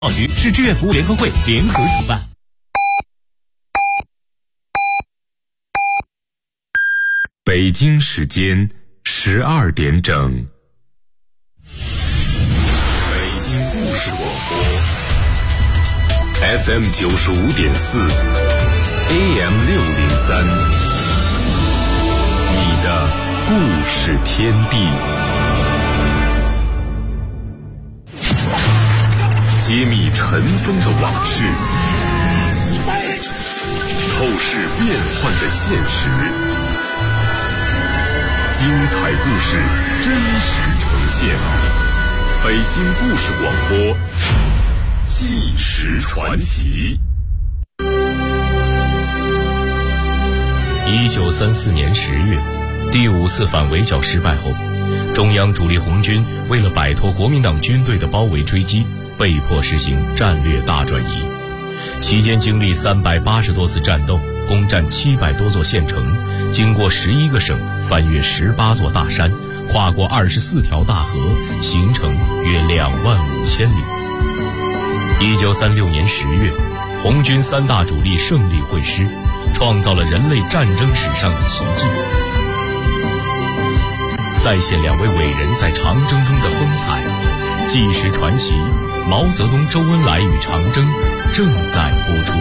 局市志愿服务联合会联合主办。 北京时间12点整，北京故事广播 FM 95.4 AM 603，你的故事天地。揭秘尘封的往事，透视变幻的现实，精彩故事真实呈现。北京故事广播，纪实传奇。 1934年10月，第5次反围剿失败后，中央主力红军为了摆脱国民党军队的包围追击，被迫实行战略大转移。期间经历380多次战斗，攻占700多座县城，经过11个省，翻越18座大山，跨过24条大河，行程约25000里。1936年10月，红军3大主力胜利会师，创造了人类战争史上的奇迹。再现2位伟人在长征中的风采，纪实传奇毛泽东、周恩来与长征正在播出。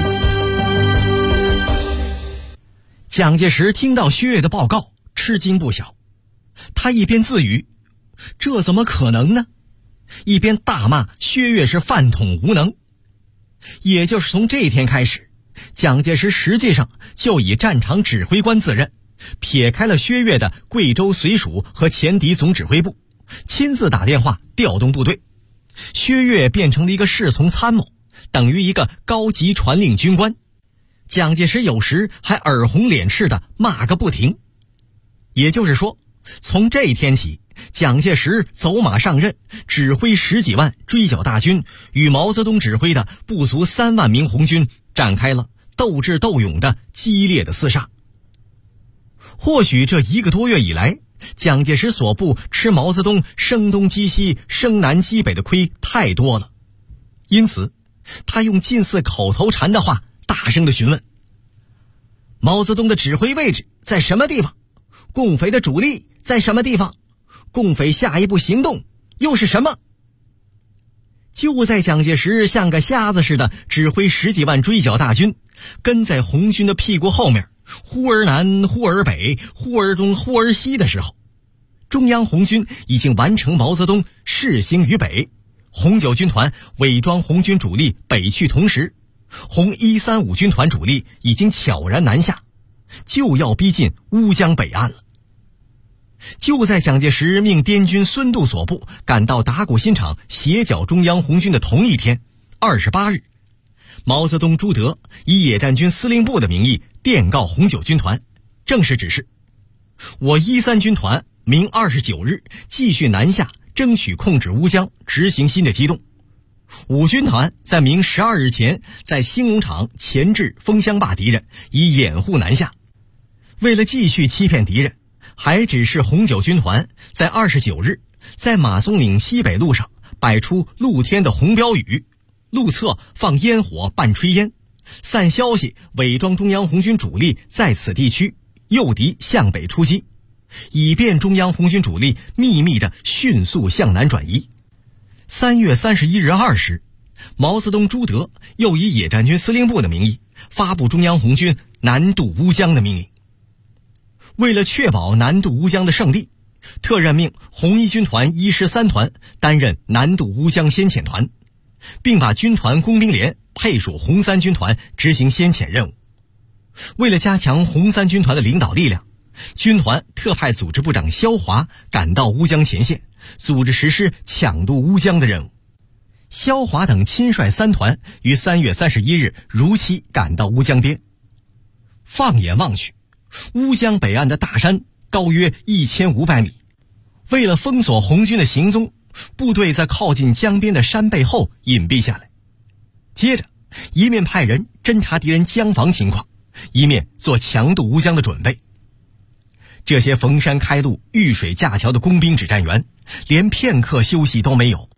蒋介石听到薛岳的报告，吃惊不小。他一边自语这怎么可能呢，一边大骂薛岳是饭桶无能。也就是从这天开始，蒋介石实际上就以战场指挥官自任，撇开了薛岳的贵州绥署和前敌总指挥部，亲自打电话调动部队。薛岳变成了一个侍从参谋，等于一个高级传令军官。蒋介石有时还耳红脸赤的骂个不停。也就是说，从这一天起，蒋介石走马上任，指挥10几万追剿大军，与毛泽东指挥的不足3万名红军展开了斗智斗勇的激烈的厮杀。或许这1个多月以来，蒋介石所部吃毛泽东声东击西、声南击北的亏太多了，因此他用近似口头禅的话大声地询问：毛泽东的指挥位置在什么地方？共匪的主力在什么地方？共匪下一步行动又是什么？就在蒋介石像个瞎子似的指挥10几万追剿大军，跟在红军的屁股后面忽而南忽而北忽而东忽而西的时候，中央红军已经完成毛泽东势行于北，红9军团伪装红军主力北去，同时红135军团主力已经悄然南下，就要逼近乌江北岸了。就在蒋介石命滇军孙渡所部赶到打鼓新场协剿中央红军的同一天28日，毛泽东、朱德以野战军司令部的名义电告红9军团，正式指示我1-3军团明29日继续南下，争取控制乌江，执行新的机动。5军团在明12日前在兴隆场钳制枫香坝敌人，以掩护南下。为了继续欺骗敌人，还指示红9军团在29日在马松岭西北路上摆出露天的红标语，路侧放烟火伴炊烟，散消息伪装中央红军主力在此地区，诱敌向北出击，以便中央红军主力秘密地迅速向南转移。3月31日2时，毛泽东、朱德又以野战军司令部的名义发布中央红军南渡乌江的命令。为了确保南渡乌江的胜利，特任命红1军团1师3团担任南渡乌江先遣团，并把军团工兵连配属红3军团执行先遣任务。为了加强红3军团的领导力量，军团特派组织部长萧华赶到乌江前线，组织实施抢渡乌江的任务。萧华等亲率3团于3月31日如期赶到乌江边。放眼望去，乌江北岸的大山高约1500米，为了封锁红军的行踪，部队在靠近江边的山背后隐蔽下来。接着，一面派人侦察敌人江防情况，一面做强渡乌江的准备。这些逢山开路、遇水架桥的工兵指战员，连片刻休息都没有，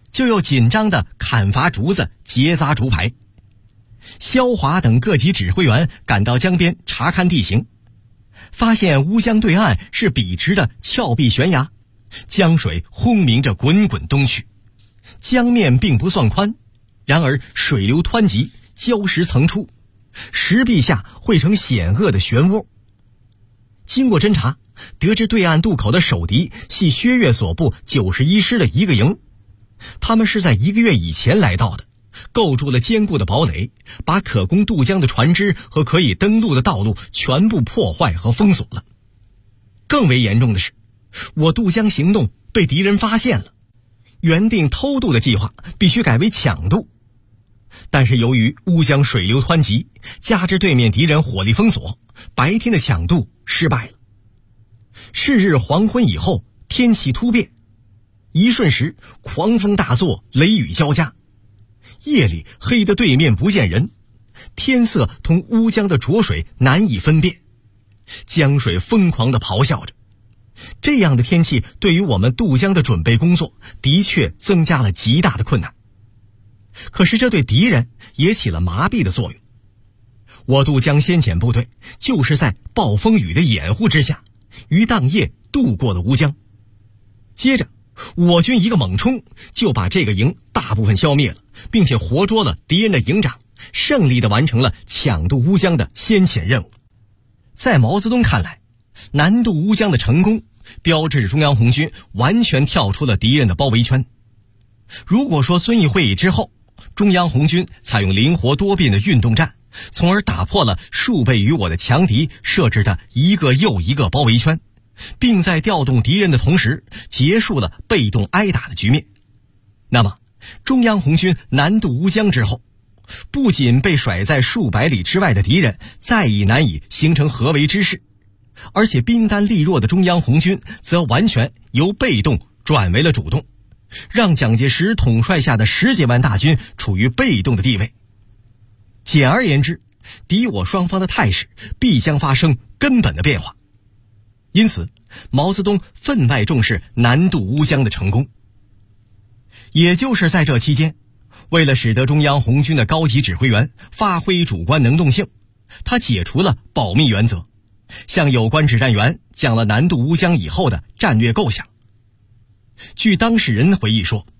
就又紧张地砍伐竹子，结扎竹排。萧华等各级指挥员赶到江边查看地形，发现乌江对岸是笔直的峭壁悬崖，江水轰鸣着滚滚东去。江面并不算宽，然而水流湍急，礁石层出，石壁下汇成险恶的漩涡。经过侦查，得知对岸渡口的守敌系薛岳所部91师的一个营，他们是在1个月以前来到的，构筑了坚固的堡垒，把可供渡江的船只和可以登陆的道路全部破坏和封锁了。更为严重的是，我渡江行动被敌人发现了，原定偷渡的计划必须改为抢渡。但是由于乌江水流湍急，加之对面敌人火力封锁，白天的抢渡失败了。是日黄昏以后，天气突变，一瞬时狂风大作，雷雨交加，夜里黑得对面不见人，天色同乌江的浊水难以分辨，江水疯狂地咆哮着。这样的天气对于我们渡江的准备工作的确增加了极大的困难，可是这对敌人也起了麻痹的作用。我渡江先遣部队就是在暴风雨的掩护之下，于当夜渡过了乌江。接着我军一个猛冲，就把这个营大部分消灭了，并且活捉了敌人的营长，胜利地完成了抢渡乌江的先遣任务。在毛泽东看来，南渡乌江的成功标志着中央红军完全跳出了敌人的包围圈。如果说遵义会议之后，中央红军采用灵活多变的运动战，从而打破了数倍于我的强敌设置的一个又一个包围圈，并在调动敌人的同时结束了被动挨打的局面，那么中央红军南渡乌江之后，不仅被甩在数百里之外的敌人再已难以形成合围之势，而且兵单力弱的中央红军则完全由被动转为了主动，让蒋介石统帅下的10几万大军处于被动的地位。简而言之，敌我双方的态势必将发生根本的变化。因此，毛泽东分外重视南渡乌江的成功。也就是在这期间，为了使得中央红军的高级指挥员发挥主观能动性，他解除了保密原则，向有关指战员讲了南渡乌江以后的战略构想。据当事人回忆说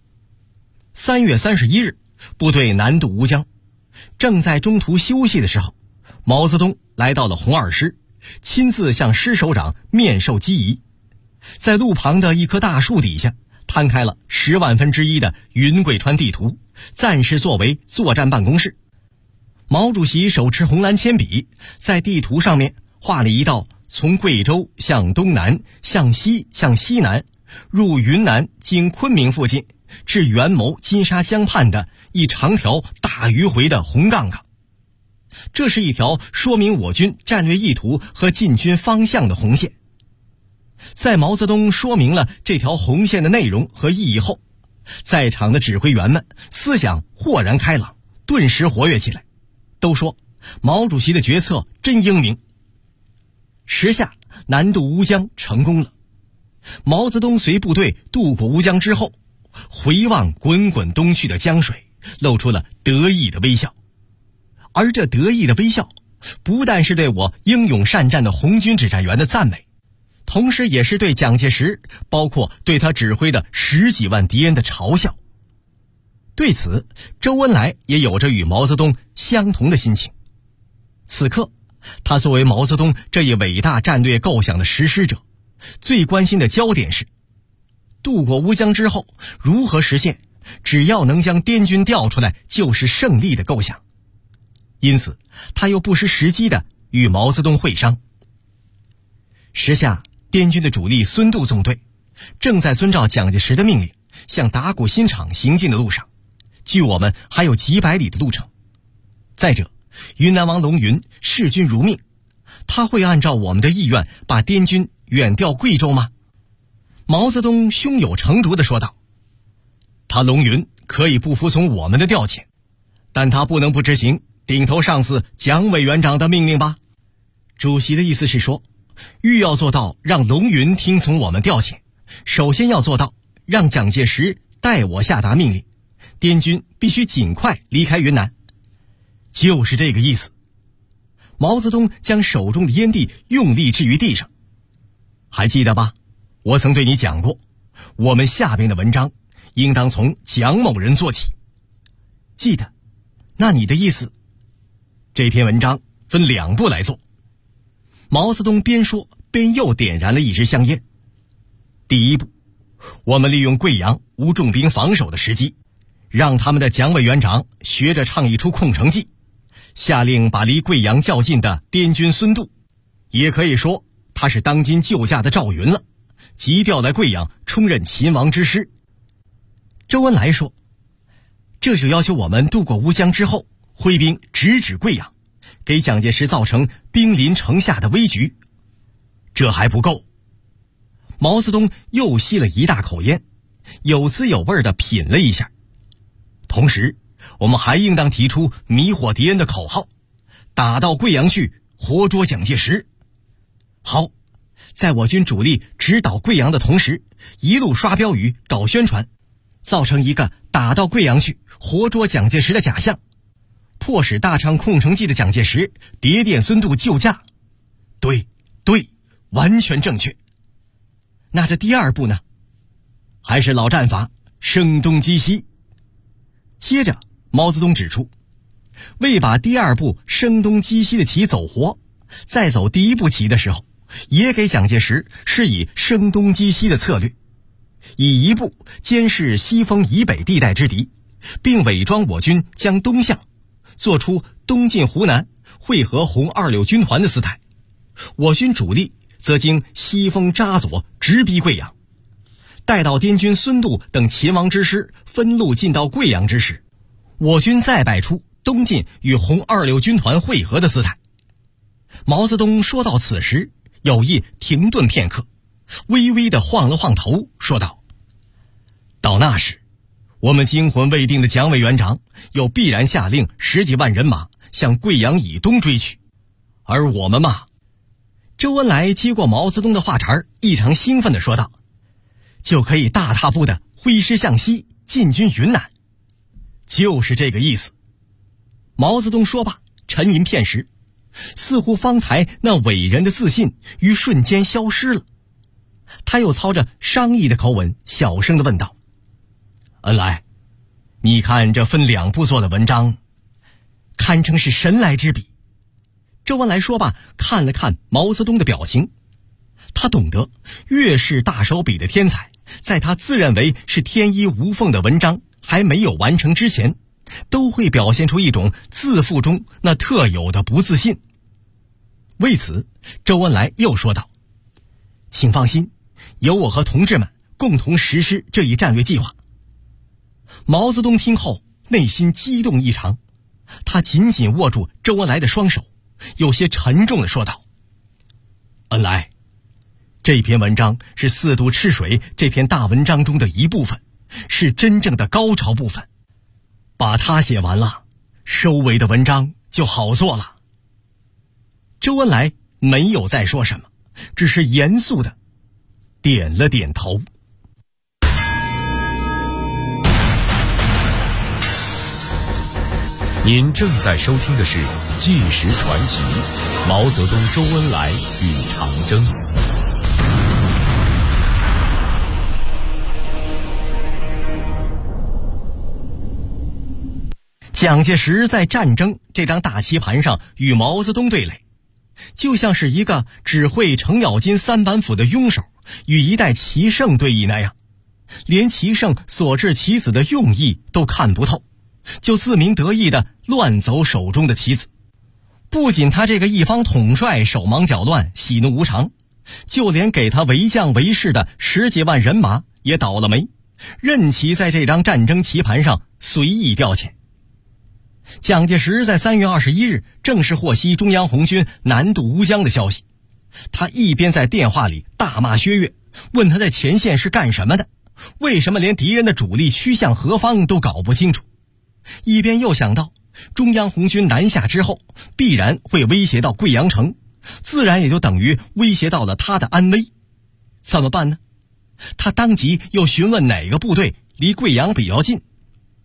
，3月31日，部队南渡乌江，正在中途休息的时候，毛泽东来到了红二师，亲自向师首长面授机宜，在路旁的一棵大树底下摊开了10万分之一的云贵川地图，暂时作为作战办公室。毛主席手持红蓝铅笔，在地图上面画了一道从贵州向东南、向西、向西南，入云南经昆明附近至元谋金沙江畔的一长条大迂回的红杠杠。这是一条说明我军战略意图和进军方向的红线。在毛泽东说明了这条红线的内容和意义后，在场的指挥员们思想豁然开朗，顿时活跃起来，都说毛主席的决策真英明。时下南渡乌江成功了。毛泽东随部队渡过乌江之后，回望滚滚东去的江水，露出了得意的微笑。而这得意的微笑，不但是对我英勇善战的红军指战员的赞美，同时也是对蒋介石，包括对他指挥的10几万敌人的嘲笑。对此，周恩来也有着与毛泽东相同的心情。此刻，他作为毛泽东这一伟大战略构想的实施者，最关心的焦点是渡过乌江之后如何实现只要能将滇军调出来就是胜利的构想。因此他又不失时机地与毛泽东会商。时下滇军的主力孙渡纵队正在遵照蒋介石的命令向打鼓新场行进的路上，距我们还有几百里的路程。再者，云南王龙云视军如命，他会按照我们的意愿把滇军远调贵州吗？毛泽东胸有成竹地说道，他龙云可以不服从我们的调遣，但他不能不执行顶头上司蒋委员长的命令吧。主席的意思是说，欲要做到让龙云听从我们调遣，首先要做到让蒋介石代我下达命令， 滇军必须尽快离开云南。就是这个意思。毛泽东将手中的烟蒂用力置于地上。还记得吧？我曾对你讲过，我们下边的文章应当从蒋某人做起。记得。那你的意思？这篇文章分2步来做。毛泽东边说边又点燃了一支香烟。第1步，我们利用贵阳无重兵防守的时机，让他们的蒋委员长学着倡议出空城计，下令把离贵阳较近的滇军孙度，也可以说他是当今救驾的赵云了，急调来贵阳充任秦王之师。周恩来说，这就要求我们渡过乌江之后，挥兵直指贵阳，给蒋介石造成兵临城下的危局。这还不够。毛泽东又吸了一大口烟，有滋有味地品了一下。同时，我们还应当提出迷惑敌人的口号，打到贵阳去，活捉蒋介石。好，在我军主力直捣贵阳的同时，一路刷标语搞宣传，造成一个打到贵阳去活捉蒋介石的假象，迫使大唱空城计的蒋介石谍电孙度救驾。对，完全正确。那这第2步呢？还是老战法，声东击西。接着毛泽东指出，为把第2步声东击西的棋走活，在走第1步棋的时候，也给蒋介石施以声东击西的策略，以1步监视西风以北地带之敌，并伪装我军将东向，做出东进湖南会合红26军团的姿态，我军主力则经西风扎左直逼贵阳。待到滇军孙度等秦王之师分路进到贵阳之时，我军再摆出东进与红26军团会合的姿态。毛泽东说到此时，有意停顿片刻，微微地晃了晃头，说道：到那时，我们惊魂未定的蒋委员长又必然下令10几万人马向贵阳以东追去，而我们嘛……周恩来接过毛泽东的话茬，异常兴奋地说道：就可以大踏步地挥师向西，进军云南。就是这个意思。毛泽东说罢，沉吟片时，似乎方才那伟人的自信于瞬间消失了。他又操着商议的口吻，小声地问道：恩来，你看这分2步做的文章，堪称是神来之笔。周恩来说罢，看了看毛泽东的表情，他懂得越是大手笔的天才，在他自认为是天衣无缝的文章还没有完成之前，都会表现出一种自负中那特有的不自信。为此，周恩来又说道：请放心，由我和同志们共同实施这一战略计划。毛泽东听后内心激动异常，他紧紧握住周恩来的双手，有些沉重地说道：恩来，这篇文章是4渡赤水这篇大文章中的一部分，是真正的高潮部分。把它写完了，收尾的文章就好做了。周恩来没有再说什么，只是严肃地点了点头。 您正在收听的是《纪实传奇》，毛泽东、周恩来与长征。 蒋介石在战争这张大棋盘上与毛泽东对垒，就像是一个只会程咬金3板斧的庸手与一代棋圣对弈那样，连棋圣所致棋子的用意都看不透，就自鸣得意地乱走手中的棋子。不仅他这个一方统帅手忙脚乱，喜怒无常，就连给他为将为士的10几万人马也倒了霉，任其在这张战争棋盘上随意调遣。蒋介石在3月21日正式获悉中央红军南渡乌江的消息，他一边在电话里大骂薛岳，问他在前线是干什么的，为什么连敌人的主力趋向何方都搞不清楚，一边又想到中央红军南下之后必然会威胁到贵阳城，自然也就等于威胁到了他的安危。怎么办呢？他当即又询问哪个部队离贵阳比较近。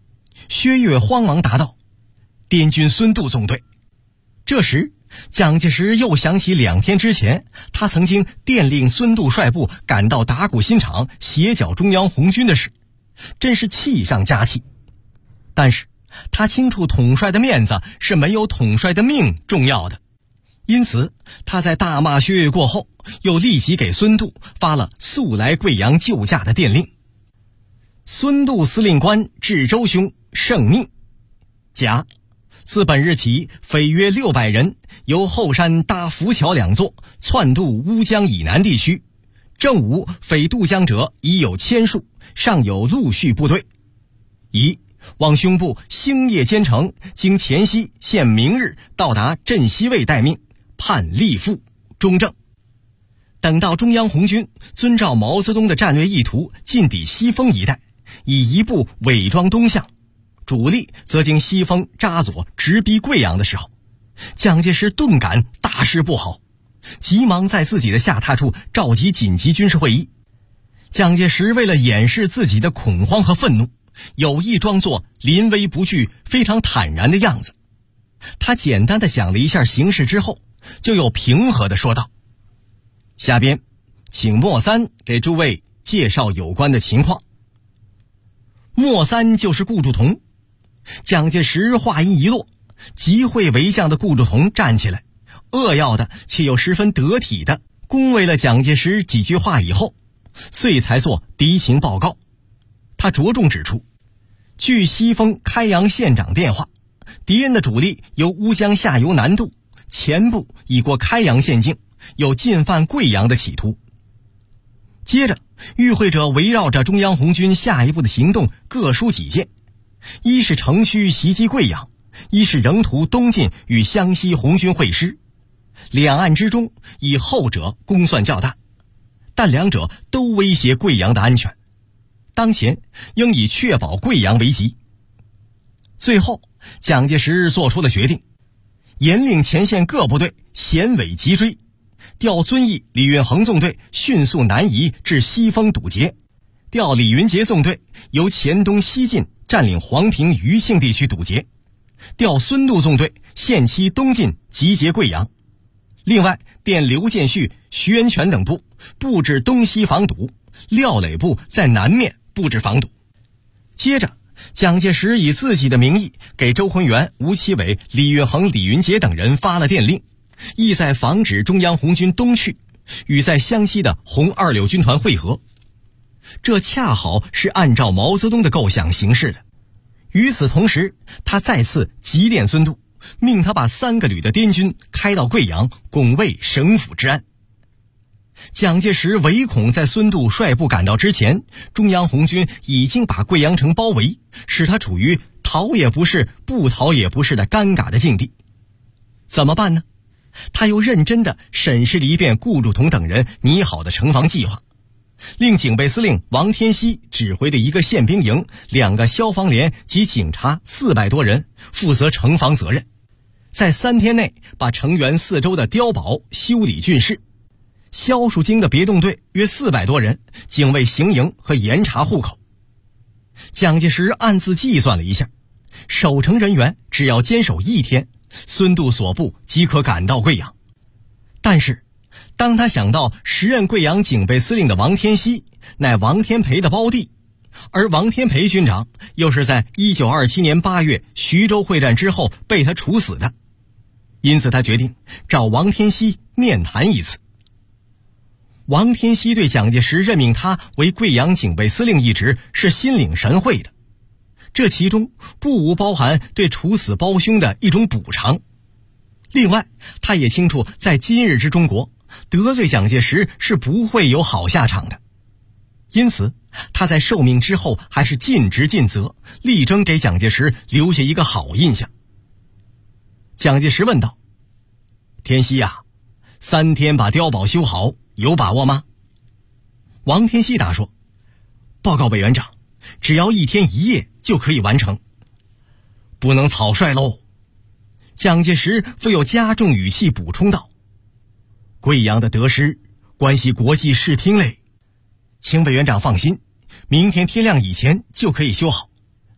薛岳慌忙答道：“滇军孙度纵队。”这时蒋介石又想起2天之前他曾经电令孙度率部赶到打鼓新场协剿中央红军的事，真是气上加气。但是他清楚统帅的面子是没有统帅的命重要的，因此他在大骂薛岳过后，又立即给孙度发了速来贵阳救驾的电令。孙度司令官至周兄圣密。甲，自本日起，匪约600人，由后山搭浮桥2座，窜渡乌江以南地区。正午，匪渡江者已有1000数，尚有陆续部队。乙，望兄部星夜兼程，经黔西，限明日到达镇西卫待命，判立复中正。等到中央红军遵照毛泽东的战略意图，进抵西丰一带，以一部伪装东向，主力则经西丰扎左直逼贵阳的时候，蒋介石顿感大事不好，急忙在自己的下榻处召集紧急军事会议。蒋介石为了掩饰自己的恐慌和愤怒，有意装作临危不惧、非常坦然的样子。他简单地想了一下形势之后，就又平和地说道：“下边，请莫三给诸位介绍有关的情况。”莫三就是顾祝同。蒋介石话音一落，集会为将的顾祝同站起来，扼要的且又十分得体的恭维了蒋介石几句话以后，遂才做敌情报告。他着重指出，据西丰开阳县长电话，敌人的主力由乌江下游南渡，前部已过开阳县境，有进犯贵阳的企图。接着与会者围绕着中央红军下一步的行动各抒己见，一是乘虚袭击贵阳，一是仍图东进与湘西红军会师。两岸之中以后者功算较大，但两者都威胁贵阳的安全，当前应以确保贵阳为急。最后蒋介石做出了决定，严令前线各部队衔尾急追，调遵义李运衡纵队迅速南移至西丰堵截，调李云杰纵队由黔东西进占领黄平余庆地区堵截，调孙度纵队限期东进集结贵阳。另外电刘建绪、徐源泉等部布置东西防堵，廖磊部在南面布置防堵。接着蒋介石以自己的名义给周浑元、吴奇伟、李运衡、李云杰等人发了电令，意在防止中央红军东去，与在湘西的红二六军团会合。这恰好是按照毛泽东的构想行事的。与此同时，他再次急电孙度，命他把3个旅的滇军开到贵阳，拱卫省府之安。蒋介石唯恐在孙度率部赶到之前，中央红军已经把贵阳城包围，使他处于逃也不是不逃也不是的尴尬的境地。怎么办呢？他又认真地审视了一遍顾祝同等人拟好的城防计划，令警备司令王天锡指挥的一个宪兵营、2个消防连及警察400多人负责城防责任，在3天内把城垣4周的碉堡修理竣事。萧树京的别动队约400多人，警卫行营和严查户口。蒋介石暗自计算了一下，守城人员只要坚守1天，孙度所部即可赶到贵阳。但是当他想到时任贵阳警备司令的王天锡乃王天培的胞弟，而王天培军长又是在1927年8月徐州会战之后被他处死的，因此他决定找王天锡面谈一次。王天锡对蒋介石任命他为贵阳警备司令一职是心领神会的，这其中不无包含对处死胞兄的一种补偿。另外他也清楚，在今日之中国，得罪蒋介石是不会有好下场的，因此他在受命之后还是尽职尽责，力争给蒋介石留下一个好印象。蒋介石问道：“天锡啊，3天把碉堡修好，有把握吗？”王天锡答说：“报告委员长，只要1天1夜就可以完成。”不能草率喽。蒋介石复又加重语气补充道：“贵阳的得失关系国际视听嘞，请委员长放心，明天天亮以前就可以修好，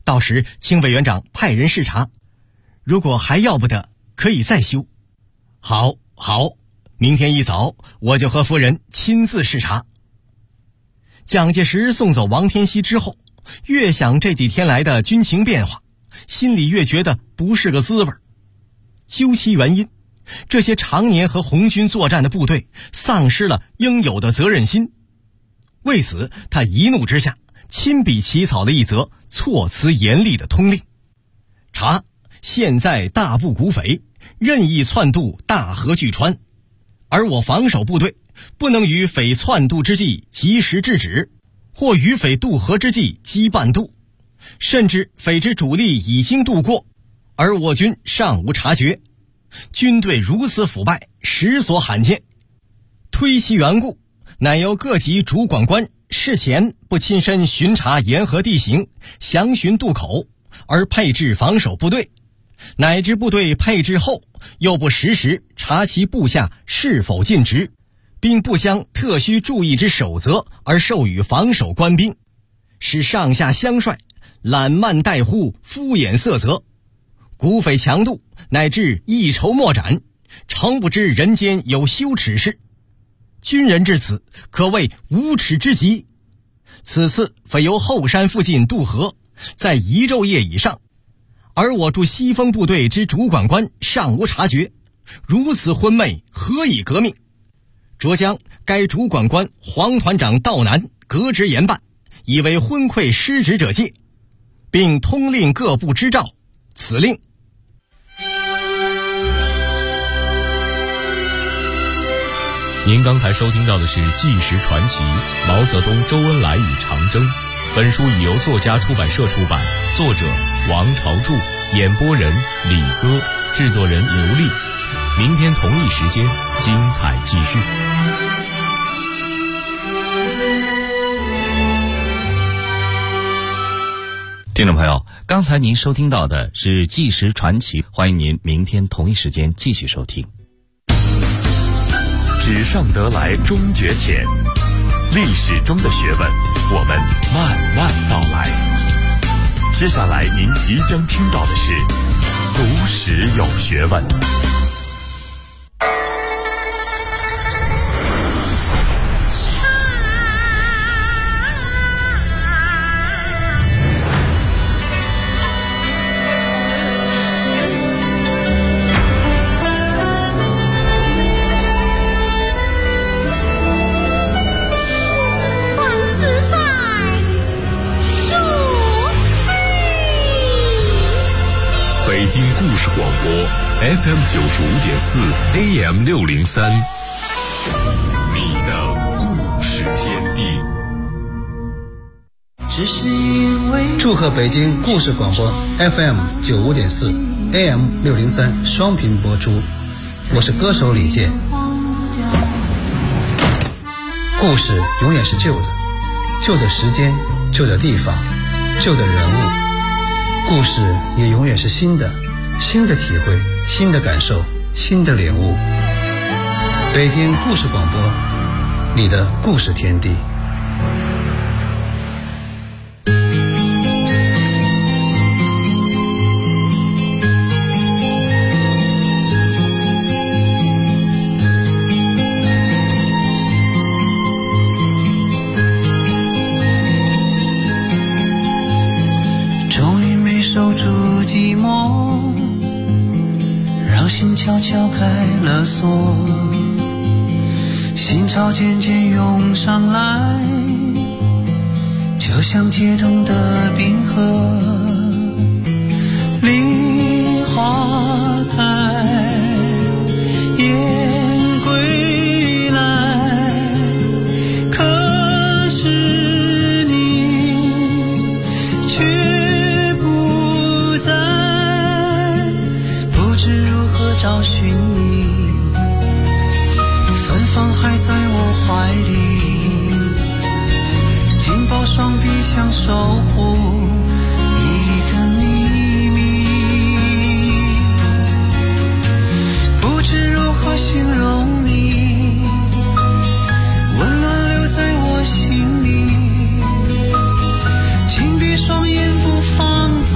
到时请委员长派人视察，如果还要不得，可以再修。好，明天一早我就和夫人亲自视察。蒋介石送走王天锡之后，越想这几天来的军情变化，心里越觉得不是个滋味。究其原因，这些常年和红军作战的部队丧失了应有的责任心。为此，他一怒之下亲笔起草了一则措辞严厉的通令：查现在大部股匪任意窜渡大河巨川，而我防守部队不能于匪窜渡之际及时制止，或于匪渡河之际羁绊渡，甚至匪之主力已经渡过，而我军尚无察觉，军队如此腐败，实所罕见。推其缘故，乃由各级主管官事前不亲身巡查沿河地形，详巡渡口，而配置防守部队，乃至部队配置后又不实时查其部下是否尽职，并不将特需注意之守则而授予防守官兵，使上下相率懒慢怠忽，敷衍塞责，股匪强渡乃至一筹莫展，诚不知人间有羞耻事。军人至此可谓无耻之极。此次匪由后山附近渡河，在一昼夜以上，而我驻西风部队之主管官尚无察觉，如此昏昧，何以革命？着将该主管官黄团长道南革职严办，以为昏聩失职者戒，并通令各部支召。此令您刚才收听到的是《纪实传奇》毛泽东、周恩来与长征。本书已由作家出版社出版，作者王朝柱，演播人李歌，制作人刘丽。明天同一时间，精彩继续。 听众朋友，刚才您收听到的是《纪实传奇》，欢迎您明天同一时间继续收听。 纸上得来终觉浅，历史中的学问，我们慢慢道来。接下来您即将听到的是读史有学问。北京故事广播 FM 95.4 AM 603，你的故事天地。 祝贺北京故事广播 FM 95.4 AM 603双频播出，我是歌手李健。故事永远是旧的，旧的时间，旧的地方，旧的人物。故事也永远是新的，新的体会，新的感受，新的领悟。北京故事广播，你的故事天地。 心悄悄开了锁，心潮渐渐涌上来，就像解冻的冰河。梨花台，雁归来，可是你却不在，不知如何找寻你，芬芳还在我怀里，紧抱双臂想守护一个秘密，不知如何形容你，温暖留在我心里，紧闭双眼不放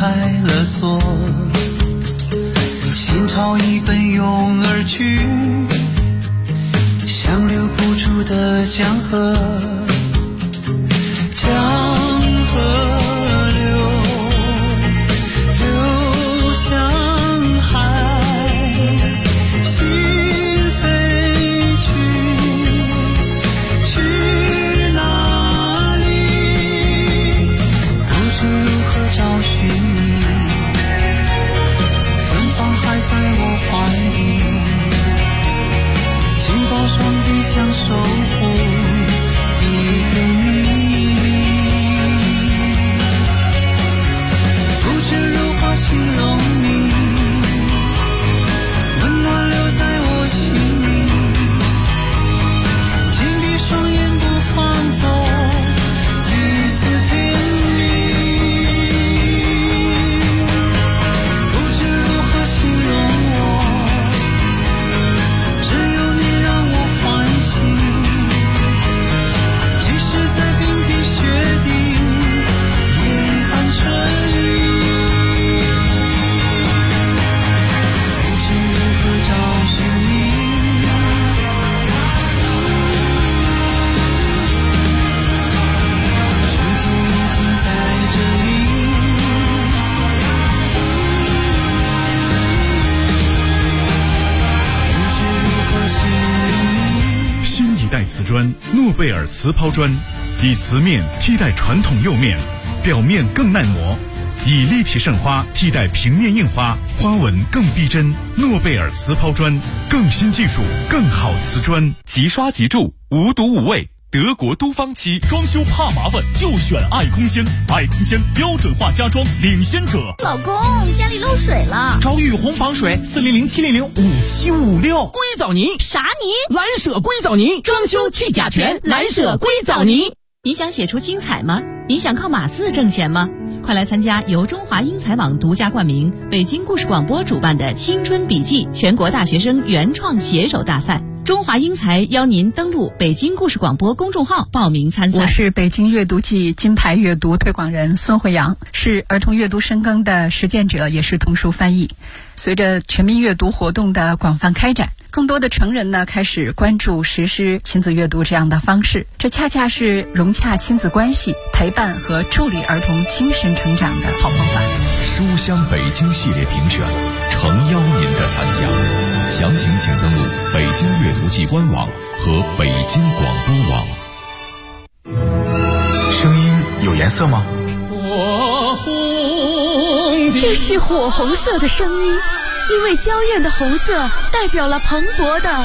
开了锁，心潮已奔涌而去，像留不住的江河，江河流向海，心飞去哪里？不知如何找寻你，芬芳还在我怀里，紧抱双臂想守护一个秘密，不知如何形容你，温暖留在我心里，紧闭双眼不放走一丝甜蜜，不知如何形容我，只有你让我欢喜，即使在冰天雪地严寒春雨，不知如何找寻你，春天已经在这里，不知如何形容你。 新一代瓷砖诺贝尔瓷抛砖，以瓷面替代传统釉面，表面更耐磨，以立体渗花替代平面印花，花纹更逼真。诺贝尔瓷抛砖，更新技术，更好瓷砖， 即刷即住，无毒无味。德国都芳漆，装修怕麻烦就选爱空间，爱空间标准化家装领先者。 老公，家里漏水了， 找雨虹防水400-700-5756。 硅藻泥啥泥？ 蓝舍硅藻泥，装修去甲醛，蓝舍硅藻泥。 你想写出精彩吗？你想靠码字挣钱吗？快来参加由中华英才网独家冠名、北京故事广播主办的青春笔记全国大学生原创写手大赛。中华英才邀您登录北京故事广播公众号报名参赛。 我是北京阅读季金牌阅读推广人孙慧阳，是儿童阅读深耕的实践者，也是童书翻译。随着全民阅读活动的广泛开展，更多的成人呢开始关注实施亲子阅读这样的方式，这恰恰是融洽亲子关系、陪伴和助力儿童精神成长的好方法。 书香北京系列评选，诚邀您的参加。详情请登录北京阅读季官网和北京广播网。 声音有颜色吗？ 火红的， 这是火红色的声音，因为娇艳的红色代表了蓬勃的